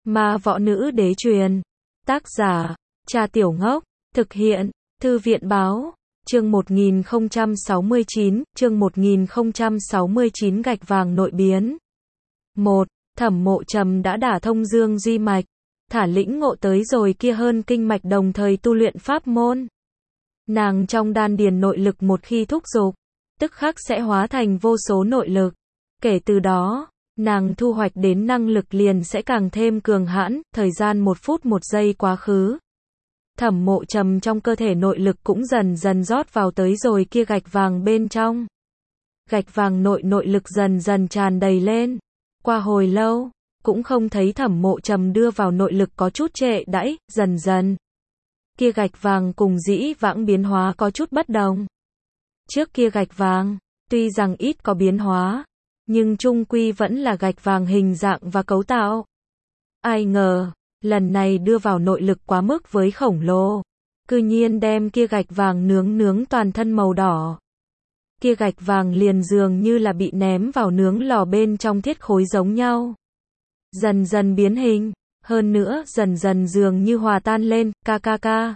Ma võ nữ đế truyền. Tác giả, Cha Tiểu Ngốc. Thực hiện, Thư viện báo. Chương 1069, gạch vàng nội biến. 1. Thẩm Mộ Trầm đã đả thông dương duy mạch, thả lĩnh ngộ tới rồi kia hơn kinh mạch đồng thời tu luyện pháp môn. Nàng trong đan điền nội lực một khi thúc dục, tức khắc sẽ hóa thành vô số nội lực. Kể từ đó, nàng thu hoạch đến năng lực liền sẽ càng thêm cường hãn, thời gian 1 phút 1 giây quá khứ. Thẩm Mộ Trầm trong cơ thể nội lực cũng dần dần rót vào tới rồi kia gạch vàng bên trong. Gạch vàng nội lực dần dần tràn đầy lên. Qua hồi lâu, cũng không thấy Thẩm Mộ Trầm đưa vào nội lực có chút trệ đãi, dần dần. Kia gạch vàng cùng dĩ vãng biến hóa có chút bất đồng. Trước kia gạch vàng, tuy rằng ít có biến hóa, nhưng chung quy vẫn là gạch vàng hình dạng và cấu tạo. Ai ngờ, lần này đưa vào nội lực quá mức với khổng lồ, cư nhiên đem kia gạch vàng nướng toàn thân màu đỏ. Kia gạch vàng liền dường như là bị ném vào nướng lò bên trong thiết khối giống nhau. Dần dần biến hình, hơn nữa dần dần dường như hòa tan lên, ca.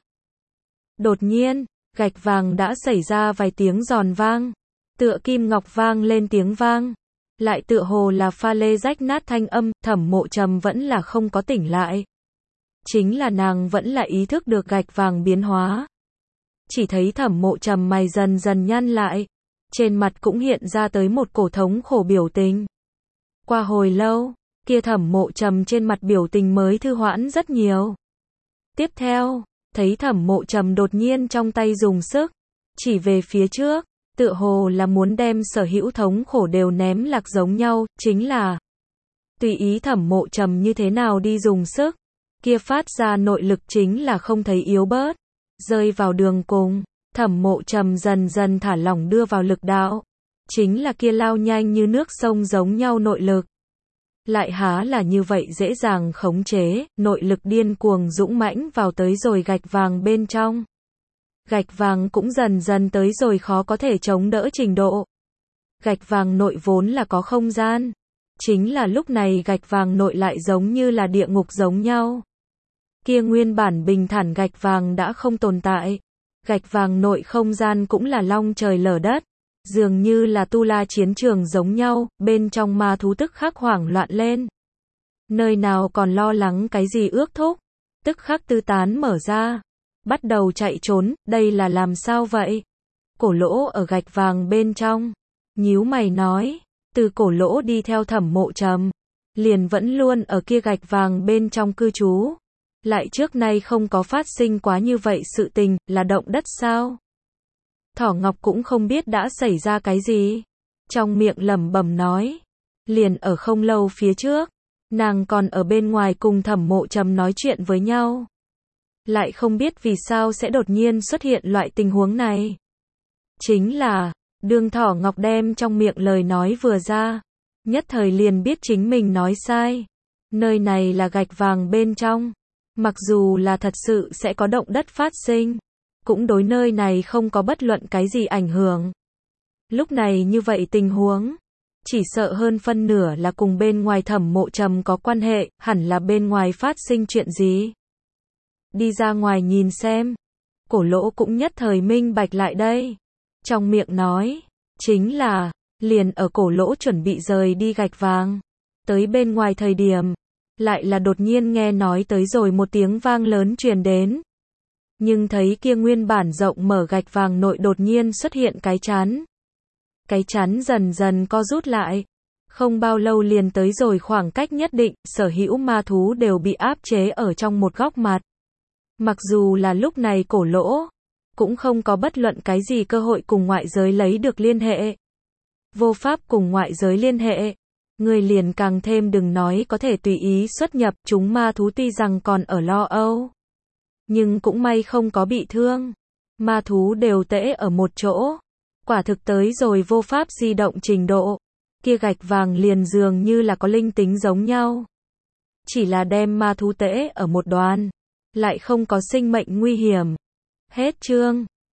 Đột nhiên, gạch vàng đã xảy ra vài tiếng giòn vang, tựa kim ngọc vang lên tiếng vang, lại tựa hồ là pha lê rách nát thanh âm. Thẩm Mộ Trầm vẫn là không có tỉnh lại. Chính là nàng vẫn là ý thức được gạch vàng biến hóa. Chỉ thấy Thẩm Mộ Trầm mày dần dần nhăn lại, trên mặt cũng hiện ra tới một cổ thống khổ biểu tình. Qua hồi lâu, kia Thẩm Mộ Trầm trên mặt biểu tình mới thư hoãn rất nhiều. Tiếp theo, thấy Thẩm Mộ Trầm đột nhiên trong tay dùng sức, chỉ về phía trước, tựa hồ là muốn đem sở hữu thống khổ đều ném lạc giống nhau, chính là tùy ý Thẩm Mộ Trầm như thế nào đi dùng sức, kia phát ra nội lực chính là không thấy yếu bớt, rơi vào đường cùng. Thẩm Mộ Trầm dần dần thả lỏng đưa vào lực đạo, chính là kia lao nhanh như nước sông giống nhau nội lực. Lại há là như vậy dễ dàng khống chế, nội lực điên cuồng dũng mãnh vào tới rồi gạch vàng bên trong. Gạch vàng cũng dần dần tới rồi khó có thể chống đỡ trình độ. Gạch vàng nội vốn là có không gian, chính là lúc này gạch vàng nội lại giống như là địa ngục giống nhau. Kia nguyên bản bình thản gạch vàng đã không tồn tại. Gạch vàng nội không gian cũng là long trời lở đất, dường như là tu la chiến trường giống nhau, bên trong ma thú tức khắc hoảng loạn lên. Nơi nào còn lo lắng cái gì ước thúc, tức khắc tư tán mở ra, bắt đầu chạy trốn. Đây là làm sao vậy? Cổ Lỗ ở gạch vàng bên trong, nhíu mày nói, từ Cổ Lỗ đi theo Thẩm Mộ Trầm, liền vẫn luôn ở kia gạch vàng bên trong cư trú. Lại trước nay không có phát sinh quá như vậy sự tình, là động đất sao? Thỏ Ngọc cũng không biết đã xảy ra cái gì, trong miệng lẩm bẩm nói, liền ở không lâu phía trước, nàng còn ở bên ngoài cùng Thẩm Mộ Trầm nói chuyện với nhau. Lại không biết vì sao sẽ đột nhiên xuất hiện loại tình huống này. Chính là, đương Thỏ Ngọc đem trong miệng lời nói vừa ra, nhất thời liền biết chính mình nói sai. Nơi này là gạch vàng bên trong. Mặc dù là thật sự sẽ có động đất phát sinh, cũng đối nơi này không có bất luận cái gì ảnh hưởng. Lúc này như vậy tình huống, chỉ sợ hơn phân nửa là cùng bên ngoài Thẩm Mộ Trầm có quan hệ, hẳn là bên ngoài phát sinh chuyện gì. Đi ra ngoài nhìn xem. Cổ Lỗ cũng nhất thời minh bạch lại đây. Trong miệng nói, chính là, liền ở Cổ Lỗ chuẩn bị rời đi gạch vàng, tới bên ngoài thời điểm, lại là đột nhiên nghe nói tới rồi một tiếng vang lớn truyền đến. Nhưng thấy kia nguyên bản rộng mở gạch vàng nội đột nhiên xuất hiện cái chắn. Cái chắn dần dần co rút lại. Không bao lâu liền tới rồi khoảng cách nhất định, sở hữu ma thú đều bị áp chế ở trong một góc mặt. Mặc dù là lúc này Cổ Lỗ, cũng không có bất luận cái gì cơ hội cùng ngoại giới lấy được liên hệ. Vô pháp cùng ngoại giới liên hệ. Người liền càng thêm đừng nói có thể tùy ý xuất nhập. Chúng ma thú tuy rằng còn ở lo âu, nhưng cũng may không có bị thương. Ma thú đều tễ ở một chỗ, quả thực tới rồi vô pháp di động trình độ. Kia gạch vàng liền dường như là có linh tính giống nhau, chỉ là đem ma thú tễ ở một đoàn, lại không có sinh mệnh nguy hiểm. Hết chương.